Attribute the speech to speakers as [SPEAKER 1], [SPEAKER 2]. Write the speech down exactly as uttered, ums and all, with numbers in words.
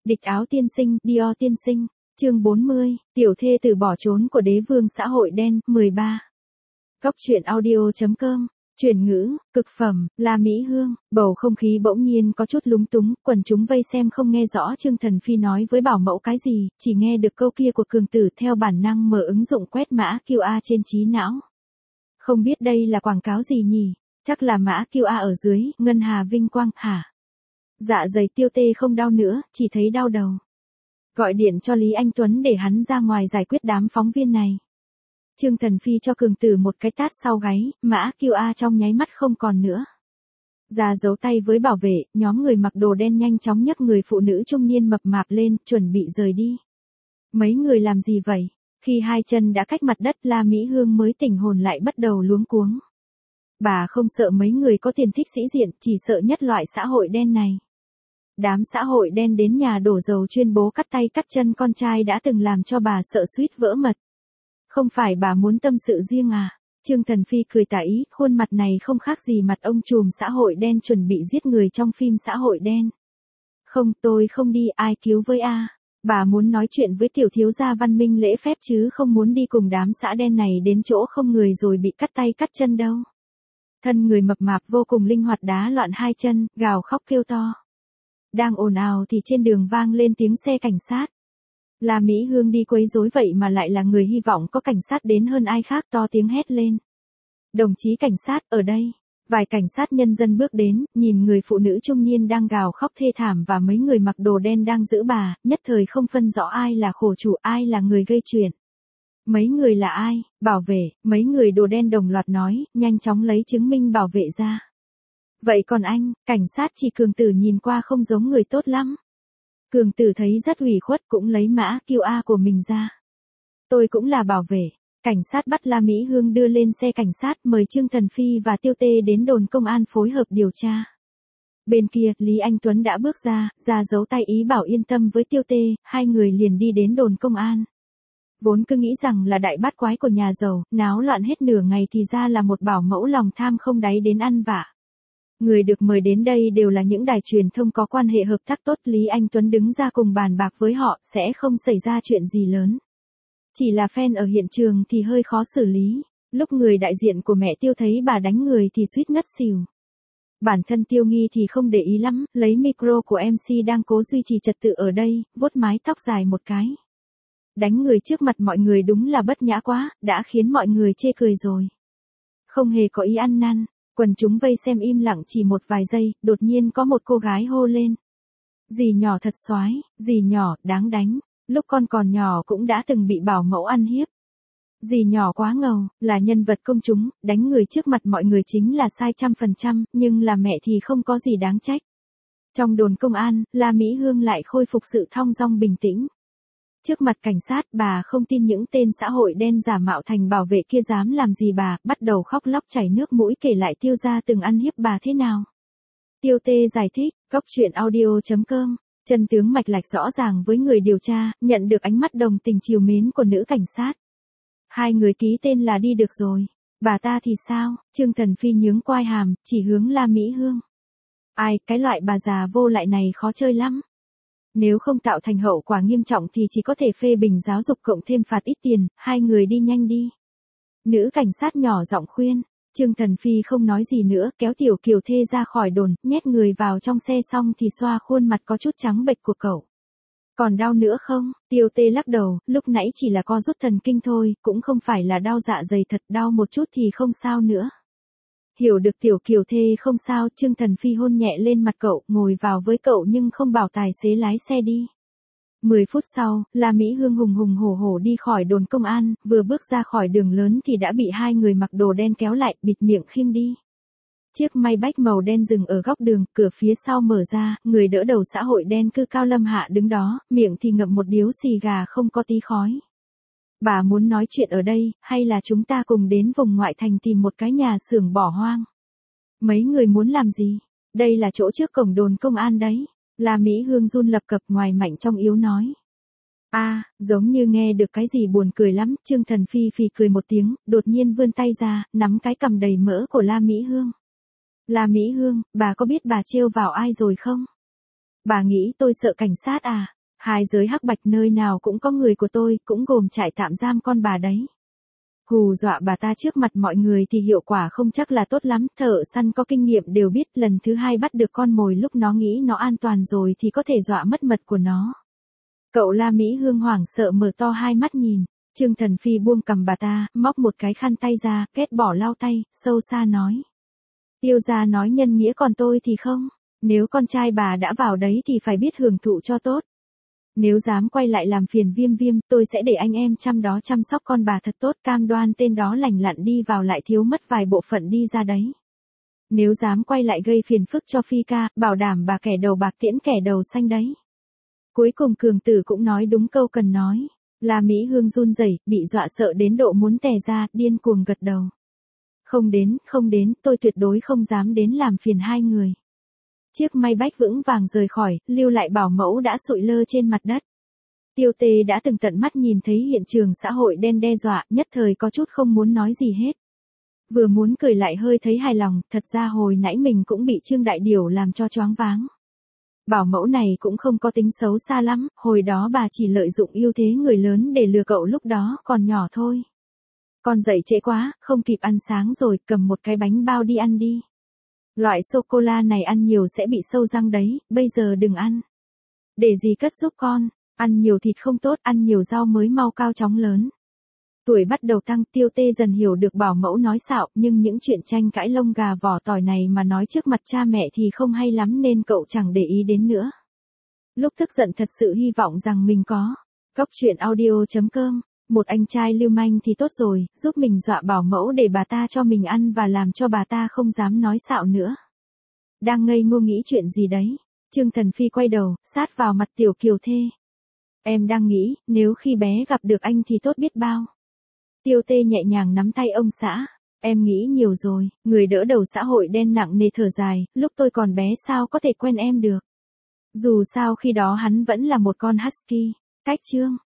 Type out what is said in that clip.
[SPEAKER 1] Địch áo tiên sinh, Dior tiên sinh. Chương bốn mươi, tiểu thê tử bỏ trốn của đế vương xã hội đen, mười ba. Góc truyện audio chấm com. Chuyển ngữ, cực phẩm, La Mỹ Hương, bầu không khí bỗng nhiên có chút lúng túng, quần chúng vây xem không nghe rõ Trương Thần Phi nói với bảo mẫu cái gì, chỉ nghe được câu kia của cường tử theo bản năng mở ứng dụng quét mã quy rờ trên trí não. Không biết đây là quảng cáo gì nhỉ, chắc là mã quy rờ ở dưới, ngân hà vinh quang, hả? Dạ dày Tiêu Tê không đau nữa, chỉ thấy đau đầu. Gọi điện cho Lý Anh Tuấn để hắn ra ngoài giải quyết đám phóng viên này. Trương Thần Phi cho cường tử một cái tát sau gáy, mã quy rờ trong nháy mắt không còn nữa. Ra giấu tay với bảo vệ, nhóm người mặc đồ đen nhanh chóng nhấc người phụ nữ trung niên mập mạp lên, chuẩn bị rời đi. Mấy người làm gì vậy? Khi hai chân đã cách mặt đất, La Mỹ Hương mới tỉnh hồn lại bắt đầu luống cuống. Bà không sợ mấy người có tiền thích sĩ diện, chỉ sợ nhất loại xã hội đen này. Đám xã hội đen đến nhà đổ dầu chuyên bố cắt tay cắt chân con trai đã từng làm cho bà sợ suýt vỡ mật. Không phải bà muốn tâm sự riêng à? Trương Thần Phi cười tà ý, khuôn mặt này không khác gì mặt ông trùm xã hội đen chuẩn bị giết người trong phim xã hội đen. Không, tôi không đi, ai cứu với a? Bà muốn nói chuyện với tiểu thiếu gia văn minh lễ phép chứ không muốn đi cùng đám xã đen này đến chỗ không người rồi bị cắt tay cắt chân đâu. Thân người mập mạp vô cùng linh hoạt đá loạn hai chân, gào khóc kêu to. Đang ồn ào thì trên đường vang lên tiếng xe cảnh sát. La Mỹ Hương đi quấy rối vậy mà lại là người hy vọng có cảnh sát đến hơn ai khác, to tiếng hét lên. Đồng chí cảnh sát, ở đây. Vài cảnh sát nhân dân bước đến, nhìn người phụ nữ trung niên đang gào khóc thê thảm và mấy người mặc đồ đen đang giữ bà, nhất thời không phân rõ ai là khổ chủ, ai là người gây chuyện. Mấy người là ai? Bảo vệ, mấy người đồ đen đồng loạt nói, nhanh chóng lấy chứng minh bảo vệ ra. Vậy còn anh, cảnh sát chỉ cường tử nhìn qua không giống người tốt lắm. Cường tử thấy rất ủy khuất cũng lấy mã quy rờ của mình ra. Tôi cũng là bảo vệ. Cảnh sát bắt La Mỹ Hương đưa lên xe cảnh sát, mời Trương Thần Phi và Tiêu Tê đến đồn công an phối hợp điều tra. Bên kia, Lý Anh Tuấn đã bước ra, ra giấu tay ý bảo yên tâm với Tiêu Tê, hai người liền đi đến đồn công an. Vốn cứ nghĩ rằng là đại bát quái của nhà giàu, náo loạn hết nửa ngày thì ra là một bảo mẫu lòng tham không đáy đến ăn vạ. Người được mời đến đây đều là những đài truyền thông có quan hệ hợp tác tốt, Lý Anh Tuấn đứng ra cùng bàn bạc với họ, sẽ không xảy ra chuyện gì lớn. Chỉ là fan ở hiện trường thì hơi khó xử lý, lúc người đại diện của mẹ Tiêu thấy bà đánh người thì suýt ngất xỉu. Bản thân Tiêu Nghi thì không để ý lắm, lấy micro của em xê đang cố duy trì trật tự ở đây, vuốt mái tóc dài một cái. Đánh người trước mặt mọi người đúng là bất nhã quá, đã khiến mọi người chê cười rồi. Không hề có ý ăn năn. Quần chúng vây xem im lặng chỉ một vài giây, đột nhiên có một cô gái hô lên. Dì nhỏ thật xoái, dì nhỏ, đáng đánh, lúc con còn nhỏ cũng đã từng bị bảo mẫu ăn hiếp. Dì nhỏ quá ngầu, là nhân vật công chúng, đánh người trước mặt mọi người chính là sai trăm phần trăm, nhưng là mẹ thì không có gì đáng trách. Trong đồn công an, La Mỹ Hương lại khôi phục sự thong dong bình tĩnh. Trước mặt cảnh sát, bà không tin những tên xã hội đen giả mạo thành bảo vệ kia dám làm gì bà, bắt đầu khóc lóc chảy nước mũi kể lại Tiêu gia từng ăn hiếp bà thế nào. Tiêu Tê giải thích, góc truyện audio chấm com, chân tướng mạch lạch rõ ràng với người điều tra, nhận được ánh mắt đồng tình trìu mến của nữ cảnh sát. Hai người ký tên là đi được rồi. Bà ta thì sao? Trương Thần Phi nhướng quai hàm, chỉ hướng La Mỹ Hương. Ai, cái loại bà già vô lại này khó chơi lắm. Nếu không tạo thành hậu quả nghiêm trọng thì chỉ có thể phê bình giáo dục cộng thêm phạt ít tiền, hai người đi nhanh đi. Nữ cảnh sát nhỏ giọng khuyên, Trương Thần Phi không nói gì nữa, kéo tiểu kiều thê ra khỏi đồn, nhét người vào trong xe xong thì xoa khuôn mặt có chút trắng bệch của cậu. Còn đau nữa không? Tiêu Tê lắc đầu, lúc nãy chỉ là co rút thần kinh thôi, cũng không phải là đau dạ dày thật, đau một chút thì không sao nữa. Hiểu được tiểu kiều thê không sao, Trương Thần Phi hôn nhẹ lên mặt cậu, ngồi vào với cậu nhưng không bảo tài xế lái xe đi. Mười phút sau, La Mỹ Hương hùng hùng hổ hổ đi khỏi đồn công an, vừa bước ra khỏi đường lớn thì đã bị hai người mặc đồ đen kéo lại, bịt miệng khiêng đi. Chiếc Maybach màu đen dừng ở góc đường, cửa phía sau mở ra, người đỡ đầu xã hội đen cư cao lâm hạ đứng đó, miệng thì ngậm một điếu xì gà không có tí khói. Bà muốn nói chuyện ở đây, hay là chúng ta cùng đến vùng ngoại thành tìm một cái nhà xưởng bỏ hoang? Mấy người muốn làm gì? Đây là chỗ trước cổng đồn công an đấy. La Mỹ Hương run lập cập ngoài mạnh trong yếu nói. A, à, giống như nghe được cái gì buồn cười lắm, Trương Thần Phi phì cười một tiếng, đột nhiên vươn tay ra, nắm cái cằm đầy mỡ của La Mỹ Hương. La Mỹ Hương, bà có biết bà trêu vào ai rồi không? Bà nghĩ tôi sợ cảnh sát à? Hai giới hắc bạch nơi nào cũng có người của tôi, cũng gồm trại tạm giam con bà đấy. Hù dọa bà ta trước mặt mọi người thì hiệu quả không chắc là tốt lắm, thợ săn có kinh nghiệm đều biết lần thứ hai bắt được con mồi lúc nó nghĩ nó an toàn rồi thì có thể dọa mất mật của nó. Cậu La Mỹ Hương hoảng sợ mở to hai mắt nhìn, Trương Thần Phi buông cầm bà ta, móc một cái khăn tay ra, kết bỏ lau tay, sâu xa nói. Tiêu gia nói nhân nghĩa còn tôi thì không, nếu con trai bà đã vào đấy thì phải biết hưởng thụ cho tốt. Nếu dám quay lại làm phiền Viêm Viêm, tôi sẽ để anh em chăm đó chăm sóc con bà thật tốt, cam đoan tên đó lành lặn đi vào lại thiếu mất vài bộ phận đi ra đấy. Nếu dám quay lại gây phiền phức cho Phi ca, bảo đảm bà kẻ đầu bạc tiễn kẻ đầu xanh đấy. Cuối cùng Cường Tử cũng nói đúng câu cần nói. La Mỹ Hương run rẩy, bị dọa sợ đến độ muốn tè ra, điên cuồng gật đầu. Không đến, không đến, tôi tuyệt đối không dám đến làm phiền hai người. Chiếc may bách vững vàng rời khỏi, lưu lại bảo mẫu đã sụi lơ trên mặt đất. Tiêu Tê đã từng tận mắt nhìn thấy hiện trường xã hội đen đe dọa, nhất thời có chút không muốn nói gì hết. Vừa muốn cười lại hơi thấy hài lòng, thật ra hồi nãy mình cũng bị Trương Đại Điểu làm cho choáng váng. Bảo mẫu này cũng không có tính xấu xa lắm, hồi đó bà chỉ lợi dụng ưu thế người lớn để lừa cậu lúc đó còn nhỏ thôi. Con dậy trễ quá, không kịp ăn sáng rồi, cầm một cái bánh bao đi ăn đi. Loại sô-cô-la này ăn nhiều sẽ bị sâu răng đấy, bây giờ đừng ăn. Để gì cất giúp con, ăn nhiều thịt không tốt, ăn nhiều rau mới mau cao chóng lớn. Tuổi bắt đầu tăng, Tiêu Tê dần hiểu được bảo mẫu nói xạo, nhưng những chuyện tranh cãi lông gà vỏ tỏi này mà nói trước mặt cha mẹ thì không hay lắm nên cậu chẳng để ý đến nữa. Lúc tức giận thật sự hy vọng rằng mình có. Góc truyện audio chấm com, một anh trai lưu manh thì tốt rồi, giúp mình dọa bảo mẫu để bà ta cho mình ăn và làm cho bà ta không dám nói xạo nữa. Đang ngây ngô nghĩ chuyện gì đấy? Trương Thần Phi quay đầu, sát vào mặt Tiểu Kiều Thê. Em đang nghĩ, nếu khi bé gặp được anh thì tốt biết bao. Tiêu Tê nhẹ nhàng nắm tay ông xã. Em nghĩ nhiều rồi, người đỡ đầu xã hội đen nặng nề thở dài, lúc tôi còn bé sao có thể quen em được. Dù sao khi đó hắn vẫn là một con husky. Cách chương.